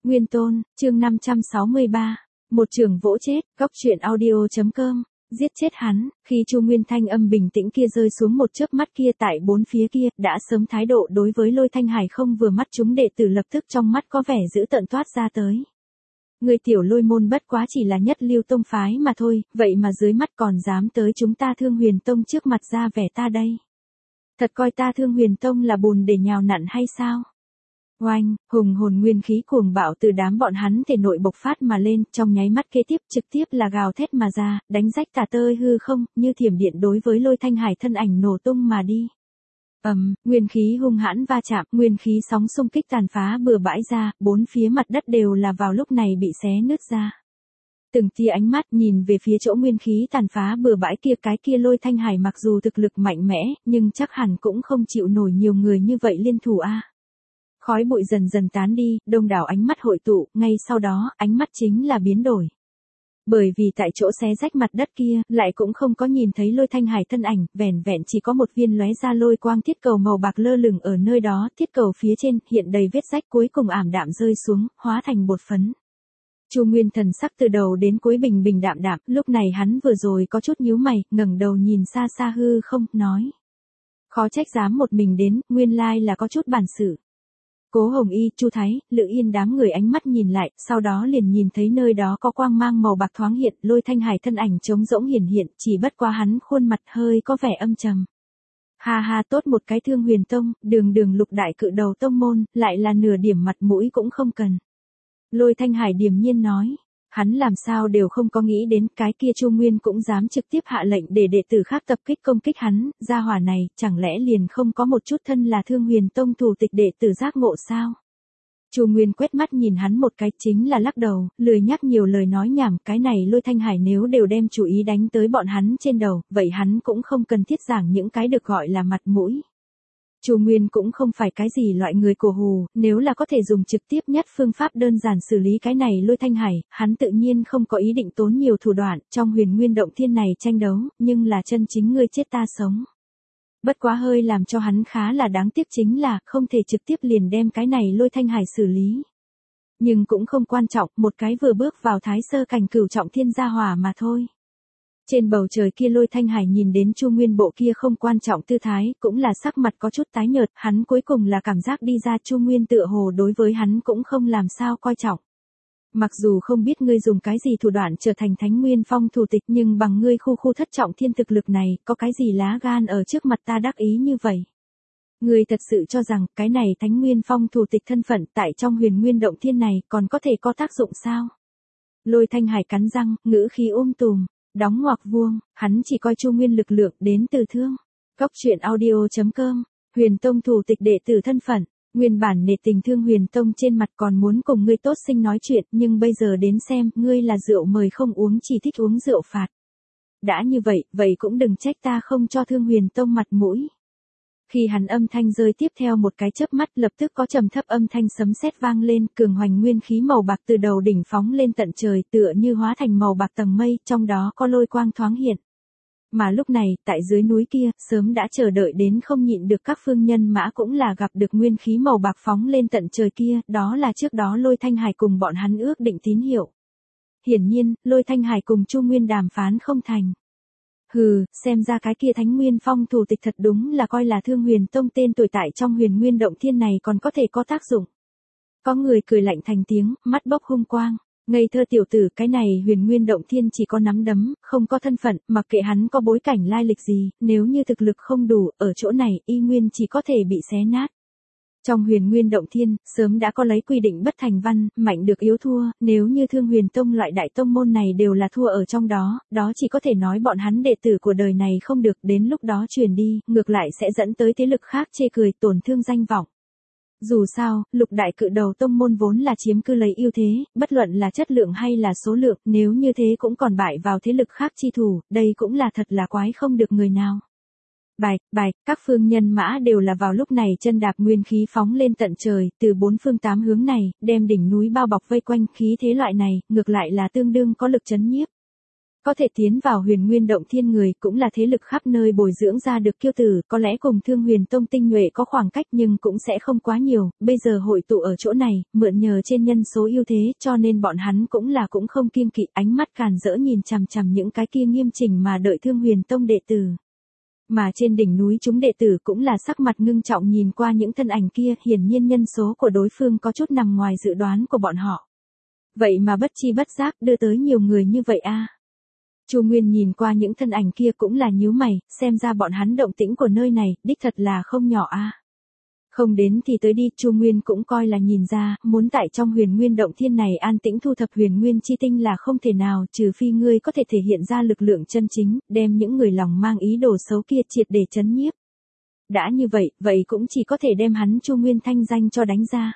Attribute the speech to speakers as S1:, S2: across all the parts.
S1: Nguyên Tôn, chương 563. Một trường vỗ chết, góc truyện audio.com. Giết chết hắn, khi Chu Nguyên thanh âm bình tĩnh kia rơi xuống một chớp mắt kia tại bốn phía kia, đã sớm thái độ đối với Lôi Thanh Hải không vừa mắt chúng đệ tử lập tức trong mắt có vẻ dữ tợn toát ra tới. Người tiểu Lôi môn bất quá chỉ là nhất lưu tông phái mà thôi, vậy mà dưới mắt còn dám tới chúng ta Thương Huyền Tông trước mặt ra vẻ ta đây. Thật coi ta Thương Huyền Tông là bùn để nhào nặn hay sao? Oanh, hùng hồn nguyên khí cuồng bạo từ đám bọn hắn thể nội bộc phát mà lên, trong nháy mắt kế tiếp trực tiếp là gào thét mà ra, đánh rách cả tơi hư không, như thiểm điện đối với Lôi Thanh Hải thân ảnh nổ tung mà đi. Nguyên khí hung hãn va chạm, nguyên khí sóng xung kích tàn phá bừa bãi ra, bốn phía mặt đất đều là vào lúc này bị xé nứt ra. Từng tia ánh mắt nhìn về phía chỗ nguyên khí tàn phá bừa bãi kia, cái kia Lôi Thanh Hải mặc dù thực lực mạnh mẽ, nhưng chắc hẳn cũng không chịu nổi nhiều người như vậy liên thủ a. Khói bụi dần dần tán đi, đông đảo ánh mắt hội tụ, ngay sau đó, ánh mắt chính là biến đổi. Bởi vì tại chỗ xé rách mặt đất kia, lại cũng không có nhìn thấy Lôi Thanh Hải thân ảnh, vẻn vẹn chỉ có một viên lóe ra lôi quang thiết cầu màu bạc lơ lửng ở nơi đó, thiết cầu phía trên hiện đầy vết rách cuối cùng ảm đạm rơi xuống, hóa thành bột phấn. Chu Nguyên thần sắc từ đầu đến cuối bình bình đạm đạm, lúc này hắn vừa rồi có chút nhíu mày, ngẩng đầu nhìn xa xa hư không, nói: khó trách dám một mình đến, nguyên lai là có chút bản sự. Cố Hồng Y, Chu Thái, Lữ Yên đám người ánh mắt nhìn lại, sau đó liền nhìn thấy nơi đó có quang mang màu bạc thoáng hiện, Lôi Thanh Hải thân ảnh trống rỗng hiển hiện, chỉ bất quá hắn khuôn mặt hơi có vẻ âm trầm. Ha ha, tốt một cái Thương Huyền Tông, đường lục đại cự đầu tông môn, lại là nửa điểm mặt mũi cũng không cần. Lôi Thanh Hải điềm nhiên nói. Hắn làm sao đều không có nghĩ đến cái kia Chu Nguyên cũng dám trực tiếp hạ lệnh để đệ tử khác tập kích công kích hắn, gia hỏa này, chẳng lẽ liền không có một chút thân là Thương Huyền Tông thủ tịch đệ tử giác ngộ sao? Chu Nguyên quét mắt nhìn hắn một cái chính là lắc đầu, lười nhắc nhiều lời nói nhảm, cái này Lôi Thanh Hải nếu đều đem chủ ý đánh tới bọn hắn trên đầu, vậy hắn cũng không cần thiết giảng những cái được gọi là mặt mũi. Chu Nguyên cũng không phải cái gì loại người cổ hù, nếu là có thể dùng trực tiếp nhất phương pháp đơn giản xử lý cái này Lôi Thanh Hải, hắn tự nhiên không có ý định tốn nhiều thủ đoạn, trong Huyền Nguyên Động Thiên này tranh đấu, nhưng là chân chính ngươi chết ta sống. Bất quá hơi làm cho hắn khá là đáng tiếc chính là, không thể trực tiếp liền đem cái này Lôi Thanh Hải xử lý. Nhưng cũng không quan trọng, một cái vừa bước vào thái sơ cảnh cửu trọng thiên gia hỏa mà thôi. Trên bầu trời kia Lôi Thanh Hải nhìn đến Chu Nguyên bộ kia không quan trọng tư thái, cũng là sắc mặt có chút tái nhợt, hắn cuối cùng là cảm giác đi ra Chu Nguyên tựa hồ đối với hắn cũng không làm sao coi trọng. Mặc dù không biết ngươi dùng cái gì thủ đoạn trở thành Thánh Nguyên Phong thủ tịch, nhưng bằng ngươi khu thất trọng thiên thực lực này, có cái gì lá gan ở trước mặt ta đắc ý như vậy? Ngươi thật sự cho rằng cái này Thánh Nguyên Phong thủ tịch thân phận tại trong Huyền Nguyên Động Thiên này còn có thể có tác dụng sao? Lôi Thanh Hải cắn răng, ngữ khí tùm. Đóng ngoặc vuông, hắn chỉ coi Chu Nguyên lực lượng đến từ Thương. Góc truyện audio.com, Huyền Tông thủ tịch đệ tử thân phận, nguyên bản nể tình Thương Huyền Tông trên mặt còn muốn cùng ngươi tốt sinh nói chuyện, nhưng bây giờ đến xem, ngươi là rượu mời không uống chỉ thích uống rượu phạt. Đã như vậy, vậy cũng đừng trách ta không cho Thương Huyền Tông mặt mũi. Khi hắn âm thanh rơi tiếp theo một cái chớp mắt lập tức có trầm thấp âm thanh sấm sét vang lên, cường hoành nguyên khí màu bạc từ đầu đỉnh phóng lên tận trời tựa như hóa thành màu bạc tầng mây, trong đó có lôi quang thoáng hiện. Mà lúc này, tại dưới núi kia, sớm đã chờ đợi đến không nhịn được các phương nhân mã cũng là gặp được nguyên khí màu bạc phóng lên tận trời kia, đó là trước đó Lôi Thanh Hải cùng bọn hắn ước định tín hiệu. Hiển nhiên, Lôi Thanh Hải cùng Chu Nguyên đàm phán không thành. Hừ, xem ra cái kia Thánh Nguyên Phong thủ tịch thật đúng là coi là Thương Huyền Tông tên tuổi tại trong Huyền Nguyên Động Thiên này còn có thể có tác dụng. Có người cười lạnh thành tiếng, mắt bốc hung quang. Ngây thơ tiểu tử, cái này Huyền Nguyên Động Thiên chỉ có nắm đấm, không có thân phận, mặc kệ hắn có bối cảnh lai lịch gì, nếu như thực lực không đủ, ở chỗ này, y nguyên chỉ có thể bị xé nát. Trong Huyền Nguyên Động Thiên, sớm đã có lấy quy định bất thành văn, mạnh được yếu thua, nếu như Thương Huyền Tông loại đại tông môn này đều là thua ở trong đó, đó chỉ có thể nói bọn hắn đệ tử của đời này không được, đến lúc đó truyền đi, ngược lại sẽ dẫn tới thế lực khác chê cười, tổn thương danh vọng. Dù sao, lục đại cự đầu tông môn vốn là chiếm cứ lấy ưu thế, bất luận là chất lượng hay là số lượng, nếu như thế cũng còn bại vào thế lực khác chi thủ, đây cũng là thật là quái không được người nào. Bạch, các phương nhân mã đều là vào lúc này chân đạp nguyên khí phóng lên tận trời, từ bốn phương tám hướng này, đem đỉnh núi bao bọc vây quanh, khí thế loại này, ngược lại là tương đương có lực chấn nhiếp. Có thể tiến vào Huyền Nguyên Động Thiên người cũng là thế lực khắp nơi bồi dưỡng ra được kiêu tử, có lẽ cùng Thương Huyền Tông tinh nhuệ có khoảng cách nhưng cũng sẽ không quá nhiều, bây giờ hội tụ ở chỗ này, mượn nhờ trên nhân số ưu thế, cho nên bọn hắn cũng không kiêng kỵ, ánh mắt càn rỡ nhìn chằm chằm những cái kia nghiêm chỉnh mà đợi Thương Huyền Tông đệ tử. Mà trên đỉnh núi chúng đệ tử cũng là sắc mặt ngưng trọng nhìn qua những thân ảnh kia, hiển nhiên nhân số của đối phương có chút nằm ngoài dự đoán của bọn họ. Vậy mà bất chi bất giác đưa tới nhiều người như vậy a. Chu Nguyên nhìn qua những thân ảnh kia cũng là nhíu mày, xem ra bọn hắn động tĩnh của nơi này, đích thật là không nhỏ a. Không đến thì tới đi, Chu Nguyên cũng coi là nhìn ra, muốn tại trong Huyền Nguyên Động Thiên này an tĩnh thu thập Huyền Nguyên chi tinh là không thể nào, trừ phi ngươi có thể thể hiện ra lực lượng chân chính, đem những người lòng mang ý đồ xấu kia triệt để chấn nhiếp. Đã như vậy cũng chỉ có thể đem hắn Chu Nguyên thanh danh cho đánh ra.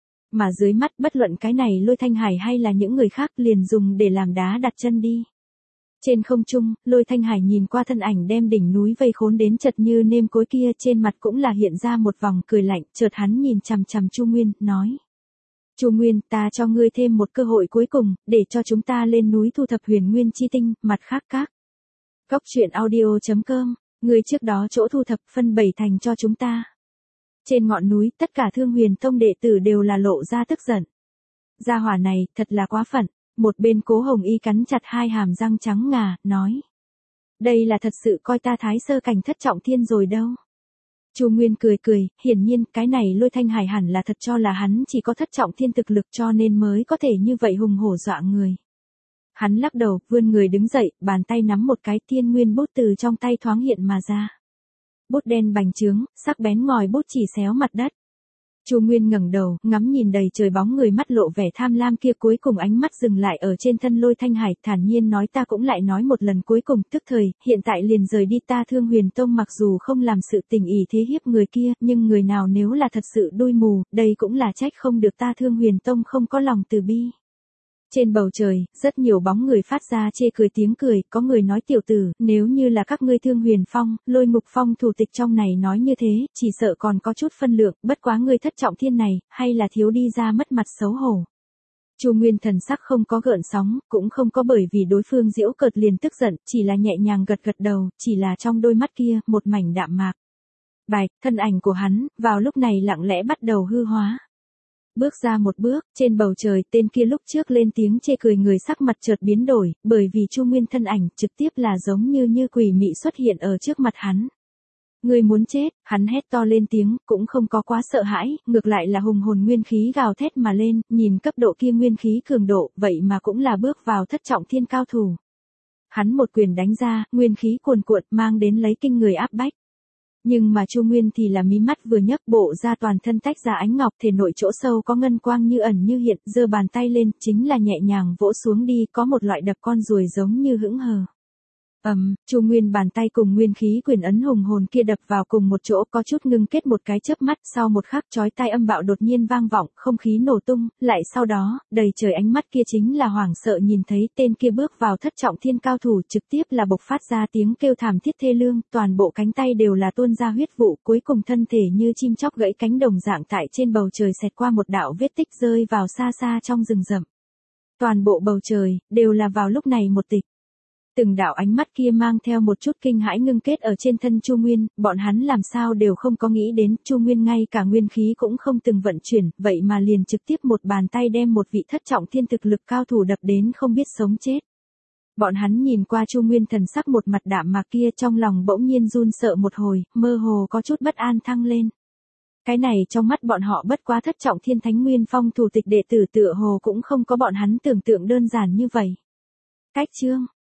S1: Mà dưới mắt bất luận cái này Lôi Thanh Hải hay là những người khác liền dùng để làm đá đặt chân đi. Trên không trung, Lôi Thanh Hải nhìn qua thân ảnh đem đỉnh núi vây khốn đến chật như nêm cối kia, trên mặt cũng là hiện ra một vòng cười lạnh, chợt hắn nhìn chằm chằm Chu Nguyên, nói. Chu Nguyên, ta cho ngươi thêm một cơ hội cuối cùng, để cho chúng ta lên núi thu thập Huyền Nguyên chi tinh, mặt khác các. Góc truyện audio.com, ngươi trước đó chỗ thu thập phân 7 thành cho chúng ta. Trên ngọn núi, tất cả Thương Huyền Tông đệ tử đều là lộ ra tức giận. Gia hỏa này, thật là quá phận. Một bên Cố Hồng Y cắn chặt hai hàm răng trắng ngà, nói. Đây là thật sự coi ta Thái Sơ cảnh thất trọng thiên rồi đâu. Chu Nguyên cười, hiển nhiên cái này Lôi Thanh Hải hẳn là thật cho là hắn chỉ có thất trọng thiên thực lực cho nên mới có thể như vậy hùng hổ dọa người. Hắn lắc đầu, vươn người đứng dậy, bàn tay nắm một cái Thiên Nguyên bút từ trong tay thoáng hiện mà ra. Bút đen bành trướng, sắc bén ngòi bút chỉ xéo mặt đất. Chu Nguyên ngẩng đầu, ngắm nhìn đầy trời bóng người mắt lộ vẻ tham lam kia, cuối cùng ánh mắt dừng lại ở trên thân Lôi Thanh Hải, thản nhiên nói, ta cũng lại nói một lần cuối cùng, tức thời, hiện tại liền rời đi, ta Thương Huyền Tông mặc dù không làm sự tình ỷ thế hiếp người kia, nhưng người nào nếu là thật sự đuôi mù, đây cũng là trách không được ta Thương Huyền Tông không có lòng từ bi. Trên bầu trời, rất nhiều bóng người phát ra chê cười tiếng cười, có người nói tiểu tử, nếu như là các ngươi Thương Huyền Phong, Lôi Ngục Phong thủ tịch trong này nói như thế, chỉ sợ còn có chút phân lượng, bất quá ngươi thất trọng thiên này, hay là thiếu đi ra mất mặt xấu hổ. Chu Nguyên thần sắc không có gợn sóng, cũng không có bởi vì đối phương giễu cợt liền tức giận, chỉ là nhẹ nhàng gật gật đầu, chỉ là trong đôi mắt kia, một mảnh đạm mạc. Bạch, thân ảnh của hắn, vào lúc này lặng lẽ bắt đầu hư hóa. Bước ra một bước, trên bầu trời, tên kia lúc trước lên tiếng chê cười người sắc mặt chợt biến đổi, bởi vì Chu Nguyên thân ảnh trực tiếp là giống như quỷ mị xuất hiện ở trước mặt hắn. Người muốn chết, hắn hét to lên tiếng, cũng không có quá sợ hãi, ngược lại là hùng hồn nguyên khí gào thét mà lên, nhìn cấp độ kia nguyên khí cường độ, vậy mà cũng là bước vào thất trọng thiên cao thủ. Hắn một quyền đánh ra, nguyên khí cuồn cuộn mang đến lấy kinh người áp bách. Nhưng mà Chu Nguyên thì là mí mắt vừa nhấc bộ ra toàn thân tách ra ánh ngọc, thể nội chỗ sâu có ngân quang như ẩn như hiện, giơ bàn tay lên, chính là nhẹ nhàng vỗ xuống đi, có một loại đập con ruồi giống như hững hờ. Chu Nguyên bàn tay cùng nguyên khí quyền ấn hùng hồn kia đập vào cùng một chỗ, có chút ngưng kết một cái chớp mắt, sau một khắc chói tai âm bạo đột nhiên vang vọng, không khí nổ tung, lại sau đó, đầy trời ánh mắt kia chính là hoảng sợ nhìn thấy tên kia bước vào thất trọng thiên cao thủ, trực tiếp là bộc phát ra tiếng kêu thảm thiết thê lương, toàn bộ cánh tay đều là tuôn ra huyết vụ, cuối cùng thân thể như chim chóc gãy cánh đồng dạng tại trên bầu trời xẹt qua một đạo vết tích rơi vào xa xa trong rừng rậm. Toàn bộ bầu trời đều là vào lúc này một tịch. Từng đạo ánh mắt kia mang theo một chút kinh hãi ngưng kết ở trên thân Chu Nguyên, bọn hắn làm sao đều không có nghĩ đến, Chu Nguyên ngay cả nguyên khí cũng không từng vận chuyển, vậy mà liền trực tiếp một bàn tay đem một vị thất trọng thiên thực lực cao thủ đập đến không biết sống chết. Bọn hắn nhìn qua Chu Nguyên thần sắc một mặt đạm mạc kia, trong lòng bỗng nhiên run sợ một hồi, mơ hồ có chút bất an thăng lên. Cái này trong mắt bọn họ bất quá thất trọng thiên Thánh Nguyên Phong thủ tịch đệ tử tựa hồ cũng không có bọn hắn tưởng tượng đơn giản như vậy. Cách chương